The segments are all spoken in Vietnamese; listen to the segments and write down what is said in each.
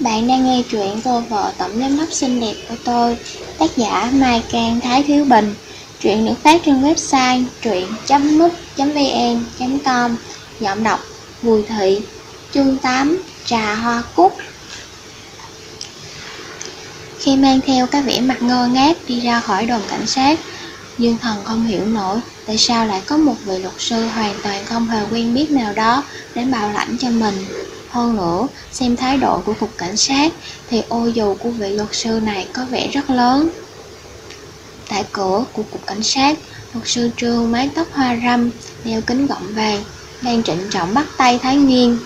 Bạn đang nghe truyện Cô vợ tổng giám đốc xinh đẹp của tôi, tác giả Mai Can Thái Thiếu Bình. Truyện được phát trên website truyện.mút.vn.com. Giọng đọc Bùi Thị. Chương 8. Trà hoa cúc. Khi mang theo cái vẻ mặt ngơ ngác đi ra khỏi đồn cảnh sát, Dương Thần không hiểu nổi tại sao lại có một vị luật sư hoàn toàn không hề quen biết nào đó đến bảo lãnh cho mình. Hơn nữa, xem thái độ của cục cảnh sát thì ô dù của vị luật sư này có vẻ rất lớn. Tại cửa của cục cảnh sát, luật sư Trương mái tóc hoa râm, đeo kính gọng vàng, đang trịnh trọng bắt tay Thái Nghiên.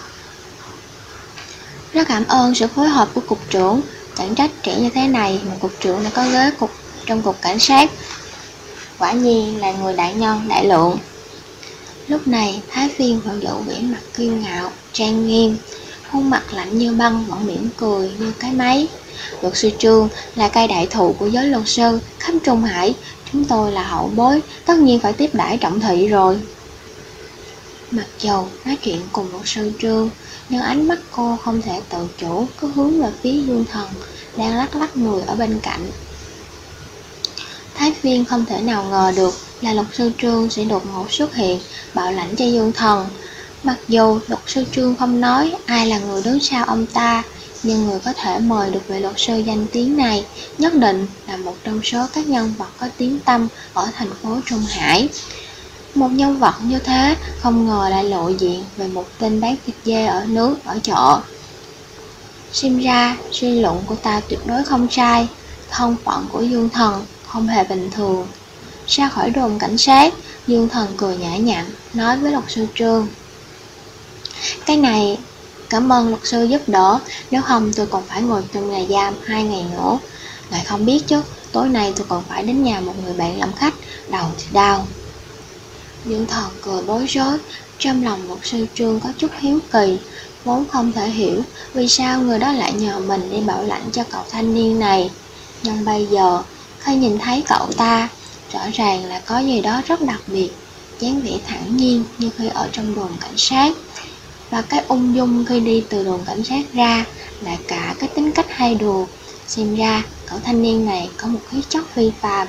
Rất cảm ơn sự phối hợp của cục trưởng, chẳng trách trẻ như thế này mà cục trưởng đã có ghế trong cục cảnh sát. Quả nhiên là người đại nhân đại lượng. Lúc này Thái Phiên vẫn giữ vẻ mặt kiêu ngạo, trang nghiêm, khuôn mặt lạnh như băng vẫn mỉm cười như cái máy. Luật sư Trương là cây đại thụ của giới luật sư khắp Trung Hải, chúng tôi là hậu bối, tất nhiên phải tiếp đãi trọng thị rồi. Mặc dù nói chuyện cùng luật sư Trương, nhưng ánh mắt cô không thể tự chủ cứ hướng về phía Dương Thần đang lắc lắc người ở bên cạnh. Thái Phiên không thể nào ngờ được là luật sư Trương sẽ đột ngột xuất hiện bảo lãnh cho Dương Thần. Mặc dù luật sư Trương không nói ai là người đứng sau ông ta, nhưng người có thể mời được vị luật sư danh tiếng này nhất định là một trong số các nhân vật có tiếng tăm ở thành phố Trung Hải. Một nhân vật như thế không ngờ lại lộ diện về một tên bán thịt dê ở nước ở chợ. Xem ra suy luận của ta tuyệt đối không sai, thân phận của Dương Thần không hề bình thường. Ra khỏi đồn cảnh sát, Dương Thần cười nhã nhặn nói với luật sư Trương: cái này cảm ơn luật sư giúp đỡ, nếu không tôi còn phải ngồi trong nhà giam 2 ngày nữa. Ngài không biết chứ, tối nay tôi còn phải đến nhà một người bạn làm khách, đầu thì đau. Dương Thần cười bối rối, trong lòng luật sư Trương có chút hiếu kỳ, vốn không thể hiểu vì sao người đó lại nhờ mình đi bảo lãnh cho cậu thanh niên này. Nhưng bây giờ, khi nhìn thấy cậu ta, rõ ràng là có gì đó rất đặc biệt, dáng vẻ thản nhiên như khi ở trong đồn cảnh sát. Và cái ung dung khi đi từ đồn cảnh sát ra, lại cả cái tính cách hay đùa. Xem ra cậu thanh niên này có một khí chất phi phàm.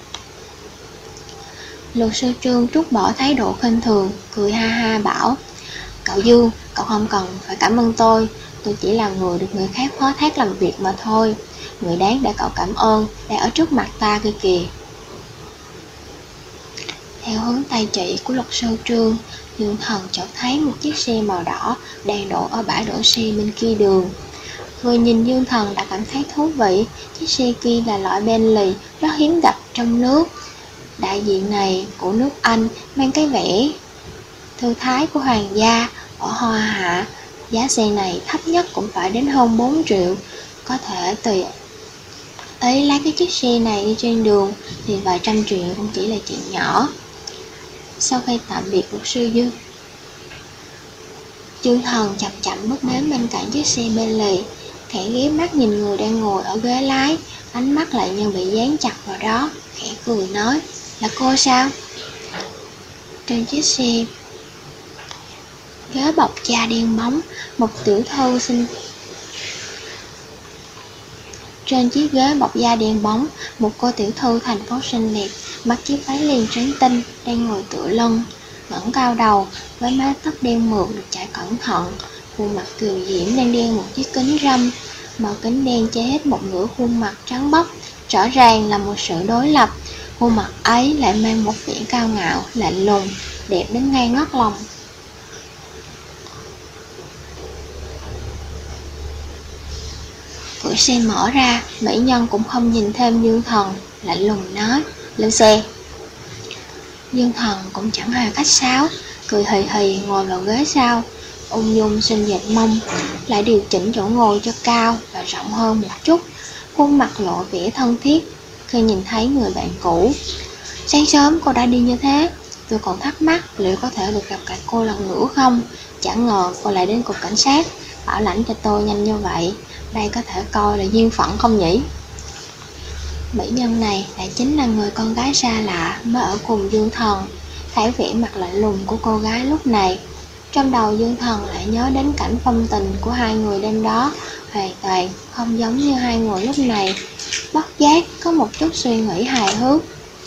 Luật sư Trương trút bỏ thái độ khinh thường, cười ha ha bảo: cậu Dương, cậu không cần phải cảm ơn tôi chỉ là người được người khác phó thác làm việc mà thôi. Người đáng để cậu cảm ơn đang ở trước mặt ta kia kìa. Theo hướng tay chỉ của luật sư Trương, Dương Thần chợt thấy một chiếc xe màu đỏ đang đổ ở bãi đổ xe bên kia đường. Vừa nhìn Dương Thần đã cảm thấy thú vị, chiếc xe kia là loại Bentley rất hiếm gặp trong nước. Đại diện này của nước Anh mang cái vẻ thư thái của hoàng gia ở Hoa Hạ. Giá xe này thấp nhất cũng phải đến hơn 4 triệu. Có thể tùy ý lấy cái chiếc xe này đi trên đường thì vài trăm triệu cũng chỉ là chuyện nhỏ. Sau khi tạm biệt luật sư Dương Thần chậm chậm bước đến bên cạnh chiếc xe Bentley, khẽ ghé mắt nhìn người đang ngồi ở ghế lái, ánh mắt lại như bị dán chặt vào đó, khẽ cười nói: là cô sao? Trên chiếc xe ghế bọc da đen bóng, một tiểu thư Trên chiếc ghế bọc da đen bóng, một cô tiểu thư thành phố xinh đẹp, mặc chiếc váy liền trắng tinh, đang ngồi tựa lưng, ngẩng cao đầu, với mái tóc đen mượt được chải cẩn thận, khuôn mặt kiều diễm đang đeo một chiếc kính râm, màu kính đen che hết một nửa khuôn mặt trắng bóc, rõ ràng là một sự đối lập. Khuôn mặt ấy lại mang một vẻ cao ngạo, lạnh lùng, đẹp đến ngay ngất lòng. Cửa xe mở ra, mỹ nhân cũng không nhìn thêm Dương Thần, lạnh lùng nói: lên xe. Dương Thần cũng chẳng hề khách sáo, cười hì hì ngồi vào ghế sau, ung dung xinh dệt mông, lại điều chỉnh chỗ ngồi cho cao và rộng hơn một chút, khuôn mặt lộ vẻ thân thiết khi nhìn thấy người bạn cũ. Sáng sớm cô đã đi như thế, tôi còn thắc mắc liệu có thể được gặp lại cô lần nữa không. Chẳng ngờ cô lại đến cục cảnh sát bảo lãnh cho tôi nhanh như vậy. Đây có thể coi là duyên phận không nhỉ? Mỹ nhân này lại chính là người con gái xa lạ mới ở cùng Dương Thần. Thấy vẻ mặt lạnh lùng của cô gái lúc này, trong đầu Dương Thần lại nhớ đến cảnh phong tình của hai người đêm đó, hoàn toàn không giống như hai người lúc này. Bất giác có một chút suy nghĩ hài hước.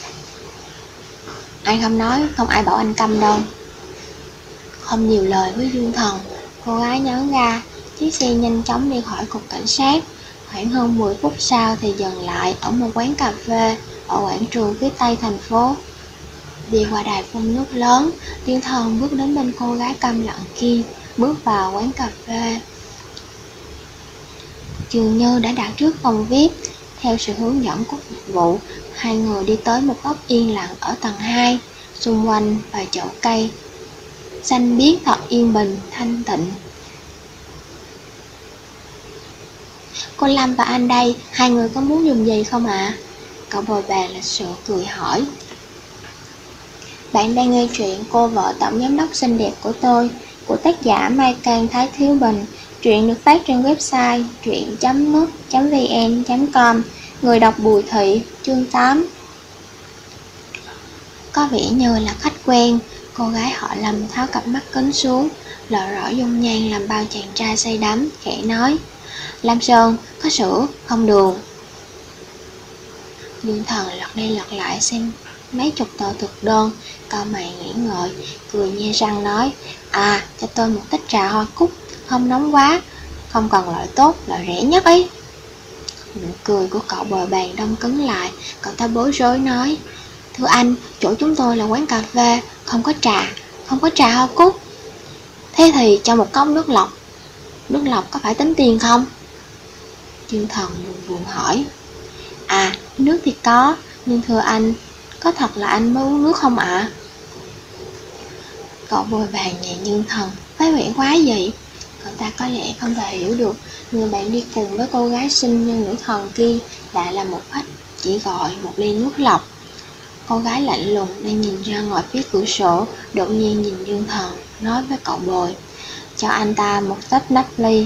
Anh không nói, không ai bảo anh câm đâu. Không nhiều lời với Dương Thần, cô gái nhấn ga, chiếc xe nhanh chóng đi khỏi cục cảnh sát. Khoảng hơn 10 phút sau thì dừng lại ở một quán cà phê ở quảng trường phía tây thành phố. Đi qua đài phun nước lớn, Dương Thần bước đến bên cô gái câm lặng kia, bước vào quán cà phê. Dường như đã đặt trước phòng VIP. Theo sự hướng dẫn của phục vụ, hai người đi tới một góc yên lặng ở tầng 2. Xung quanh vài chậu cây xanh biếc thật yên bình, thanh tịnh. Cô Lâm và anh đây, hai người có muốn dùng gì không ạ? Cậu bồi bàn lịch sự cười hỏi. Bạn đang nghe chuyện Cô vợ tổng giám đốc xinh đẹp của tôi, của tác giả Mai Can Thái Thiếu Bình. Truyện được phát trên website truyện.nước.vn.com. Người đọc Bùi Thị, chương 8. Có vẻ như là khách quen, cô gái họ Lâm tháo cặp mắt kính xuống, lộ rõ dung nhan làm bao chàng trai say đắm, khẽ nói: Lam Sơn, có sữa, không đường. Dương Thần lật đi lật lại xem mấy chục tờ thực đơn, cau mày nghĩ ngợi, cười nhe răng nói: cho tôi một tách trà hoa cúc, không nóng quá, không cần loại tốt, loại rẻ nhất ấy. Nụ cười của cậu bồi bàn đông cứng lại, cậu ta bối rối nói: Thưa anh, chỗ chúng tôi là quán cà phê, không có trà hoa cúc. Thế thì cho một cốc nước lọc có phải tính tiền không? Dương Thần buồn hỏi. Nước thì có, nhưng thưa anh, có thật là anh mới uống nước không ạ? Cậu bồi bàn nhìn Dương Thần với vẻ quá dị. Cậu ta có lẽ không thể hiểu được người bạn đi cùng với cô gái xinh như nữ thần kia lại là một khách chỉ gọi một ly nước lọc. Cô gái lạnh lùng đang nhìn ra ngoài phía cửa sổ, đột nhiên nhìn Dương Thần, nói với cậu bồi: Cho anh ta một tách nắp ly.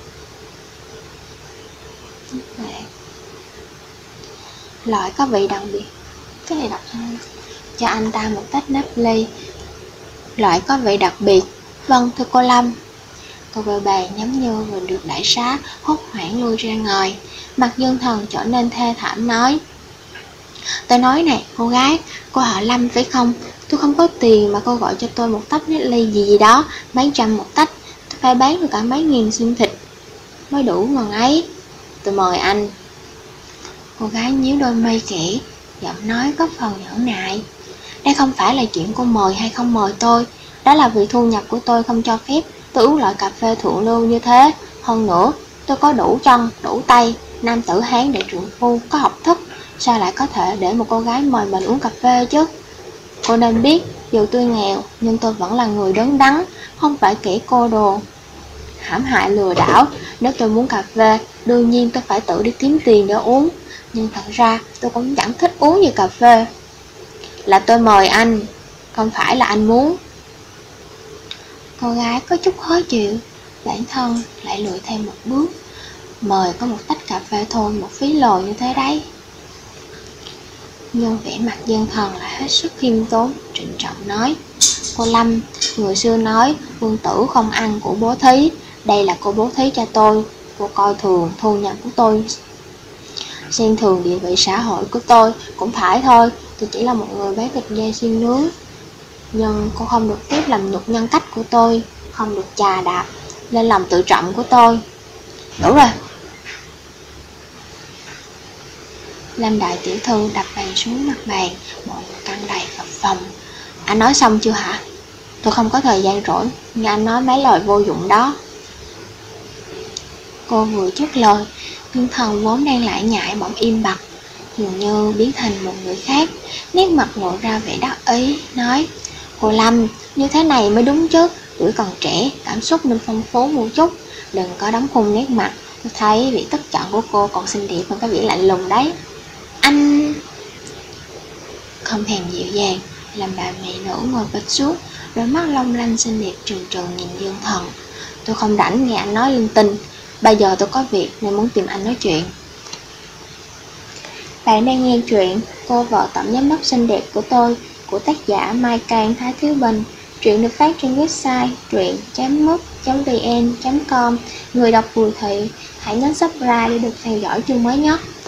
Loại có vị đặc biệt. Cái này đọc cho anh ta một tách nắp ly. Loại có vị đặc biệt. Vâng, thưa cô Lâm. Cô bồi bàn nhắm như vừa được đại xá, hốt hoảng lui ra ngoài. Mặt Dương Thần trở nên thê thảm nói: Tôi nói này, cô gái, cô họ Lâm phải không? Tôi không có tiền mà cô gọi cho tôi một tách ly gì đó, mấy trăm một tách. Tôi phải bán được cả mấy nghìn xiên thịt mới đủ ngần ấy. Tôi mời anh. Cô gái nhíu đôi mi kỹ, giọng nói có phần nhẫn nại. Đây không phải là chuyện cô mời hay không mời tôi, đó là vì thu nhập của tôi không cho phép tôi uống loại cà phê thượng lưu như thế. Hơn nữa, tôi có đủ chân, đủ tay, nam tử Hán để trượng phu, có học thức. Sao lại có thể để một cô gái mời mình uống cà phê chứ? Cô nên biết, dù tôi nghèo, nhưng tôi vẫn là người đứng đắn, không phải kẻ cô đồ hãm hại lừa đảo. Nếu tôi muốn cà phê, đương nhiên tôi phải tự đi kiếm tiền để uống. Nhưng thật ra tôi cũng chẳng thích uống như cà phê. Là tôi mời anh, không phải là anh muốn. Cô gái có chút khó chịu, bản thân lại lùi thêm một bước. Mời có một tách cà phê thôi, một phí lồi như thế đấy. Nhưng vẻ mặt Dương Thần lại hết sức khiêm tốn, trịnh trọng nói: Cô Lâm, người xưa nói quân tử không ăn của bố thí. Đây là cô bố thí cho tôi. Cô coi thường thu nhập của tôi, xem thường địa vị xã hội của tôi. Cũng phải thôi, tôi chỉ là một người bán thịt dê xiên nướng. Nhưng cô không được phép làm nhục nhân cách của tôi, không được chà đạp lên lòng tự trọng của tôi. Đủ rồi. Lâm đại tiểu thư đập bàn xuống mặt bàn, bộ căng đầy phập phồng. Anh nói xong chưa hả? Tôi không có thời gian rỗi nhưng anh nói mấy lời vô dụng đó. Cô vừa chốt lời, Dương Thần vốn đang lải nhải bỗng im bặt, dường như biến thành một người khác, nét mặt lộ ra vẻ đắc ý, nói: Cô Lâm, như thế này mới đúng chứ, tuổi còn trẻ, cảm xúc nên phong phú một chút, đừng có đóng khung nét mặt. Tôi thấy vị tức giận của cô còn xinh đẹp hơn cái vẻ lạnh lùng đấy. Anh không thèm dịu dàng, làm bà mẹ nữ ngồi bệt xuống, đôi mắt long lanh xinh đẹp trừng trừng nhìn Dương Thần. Tôi không rảnh nghe anh nói linh tinh, bây giờ tôi có việc nên muốn tìm anh nói chuyện. Bạn đang nghe chuyện Cô vợ tổng giám đốc xinh đẹp của tôi, của tác giả Mai Can Thái Thiếu Bình. Truyện được phát trên website truyện.mútvn vn com. Người đọc Bùi Thị. Hãy nhấn subscribe để được theo dõi chương mới nhất.